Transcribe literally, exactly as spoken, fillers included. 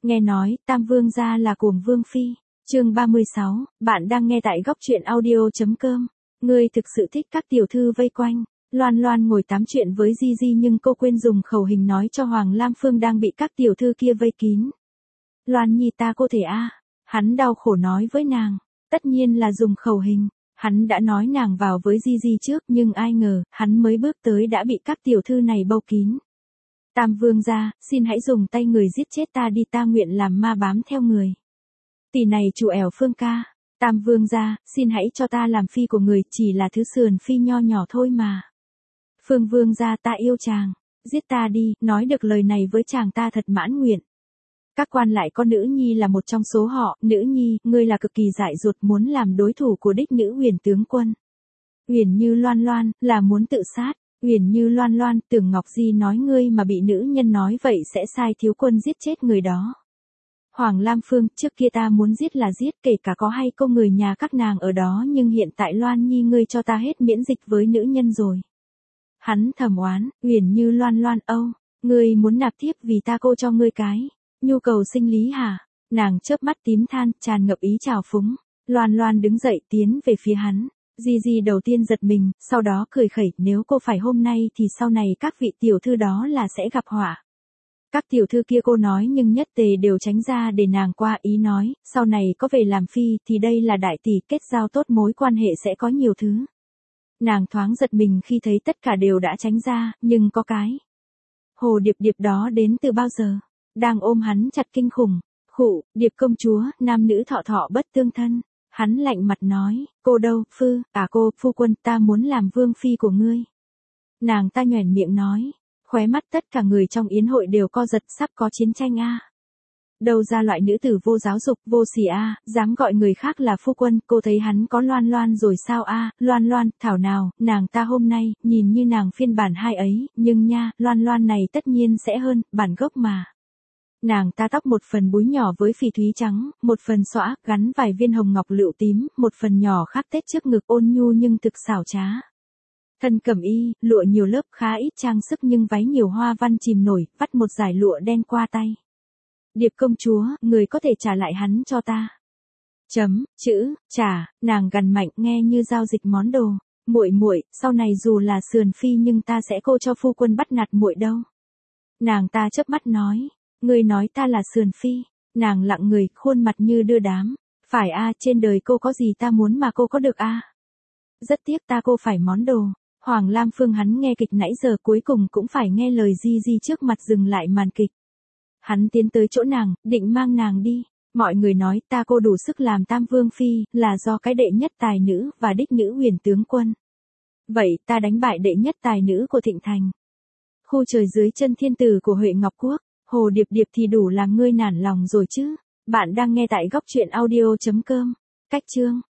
Nghe nói, Tam Vương gia là cuồng vương phi. Chương ba mươi sáu, bạn đang nghe tại góc truyện audio.com. Ngươi thực sự thích các tiểu thư vây quanh. Loan Loan ngồi tám chuyện với Di Di nhưng cô quên dùng khẩu hình nói cho Hoàng Lam Phương đang bị các tiểu thư kia vây kín. Loan Nhi ta cô thể a. Hắn đau khổ nói với nàng. Tất nhiên là dùng khẩu hình. Hắn đã nói nàng vào với Di Di trước nhưng ai ngờ, hắn mới bước tới đã bị các tiểu thư này bâu kín. Tam Vương gia, xin hãy dùng tay người giết chết ta đi, ta nguyện làm ma bám theo người. Tỷ này chủ ẻo Phương ca. Tam Vương gia, xin hãy cho ta làm phi của người, chỉ là thứ sườn phi nho nhỏ thôi mà. Phương Vương gia, ta yêu chàng, giết ta đi, nói được lời này với chàng ta thật mãn nguyện. Các quan lại có nữ nhi là một trong số họ. Nữ nhi, ngươi là cực kỳ dại dột, muốn làm đối thủ của đích nữ Huyền tướng quân. Uyển Như Loan Loan, là muốn tự sát. Uyển Như Loan Loan, tưởng Ngọc Di nói ngươi mà bị nữ nhân nói vậy sẽ sai thiếu quân giết chết người đó. Hoàng Lam Phương, trước kia ta muốn giết là giết, kể cả có hay công người nhà các nàng ở đó, nhưng hiện tại Loan Nhi ngươi cho ta hết miễn dịch với nữ nhân rồi. Hắn thầm oán, Uyển Như Loan Loan, âu, ngươi muốn nạp tiếp vì ta cô cho ngươi cái nhu cầu sinh lý hả? Nàng chớp mắt tím than, tràn ngập ý trào phúng. Loan Loan đứng dậy tiến về phía hắn. Di Di đầu tiên giật mình, sau đó cười khẩy, nếu cô phải hôm nay thì sau này các vị tiểu thư đó là sẽ gặp họa. Các tiểu thư kia cô nói nhưng nhất tề đều tránh ra để nàng qua, ý nói, sau này có về làm phi thì đây là đại tỷ, kết giao tốt mối quan hệ sẽ có nhiều thứ. Nàng thoáng giật mình khi thấy tất cả đều đã tránh ra, nhưng có cái. Hồ Điệp Điệp đó đến từ bao giờ? Đang ôm hắn chặt kinh khủng. Khụ, Điệp công chúa, nam nữ thọ thọ bất tương thân. Hắn lạnh mặt nói, cô đâu, phu, à cô, phu quân, ta muốn làm vương phi của ngươi. Nàng ta nhoẻn miệng nói, khóe mắt tất cả người trong yến hội đều co giật, sắp có chiến tranh a. À. Đâu ra loại nữ tử vô giáo dục, vô sỉ a, à, dám gọi người khác là phu quân, cô thấy hắn có Loan Loan rồi sao a, à? Loan Loan, thảo nào, nàng ta hôm nay, nhìn như nàng phiên bản hai ấy, nhưng nha, Loan Loan này tất nhiên sẽ hơn, bản gốc mà. Nàng ta tóc một phần búi nhỏ với phỉ thúy trắng, một phần xõa, gắn vài viên hồng ngọc lựu tím, một phần nhỏ khắc tết trước ngực ôn nhu nhưng thực xảo trá. Thân cẩm y, lụa nhiều lớp khá ít trang sức nhưng váy nhiều hoa văn chìm nổi, vắt một dải lụa đen qua tay. Điệp công chúa, người có thể trả lại hắn cho ta. Chấm, chữ, trả, nàng gằn mạnh nghe như giao dịch món đồ. Muội muội, sau này dù là sườn phi nhưng ta sẽ cô cho phu quân bắt nạt muội đâu. Nàng ta chớp mắt nói. Ngươi nói ta là sườn phi. Nàng lặng người, khuôn mặt như đưa đám. Phải a, trên đời cô có gì ta muốn mà cô có được a. Rất tiếc ta cô phải món đồ. Hoàng Lam Phương hắn nghe kịch nãy giờ cuối cùng cũng phải nghe lời Di Di trước mặt dừng lại màn kịch. Hắn tiến tới chỗ nàng, định mang nàng đi. Mọi người nói ta cô đủ sức làm Tam Vương phi, là do cái đệ nhất tài nữ và đích nữ Huyền tướng quân. Vậy ta đánh bại đệ nhất tài nữ của Thịnh Thành. Khu trời dưới chân thiên tử của Huệ Ngọc Quốc. Hồ Điệp Điệp thì đủ làm ngươi nản lòng rồi chứ. Bạn đang nghe tại góc truyện audio.com. Cách chương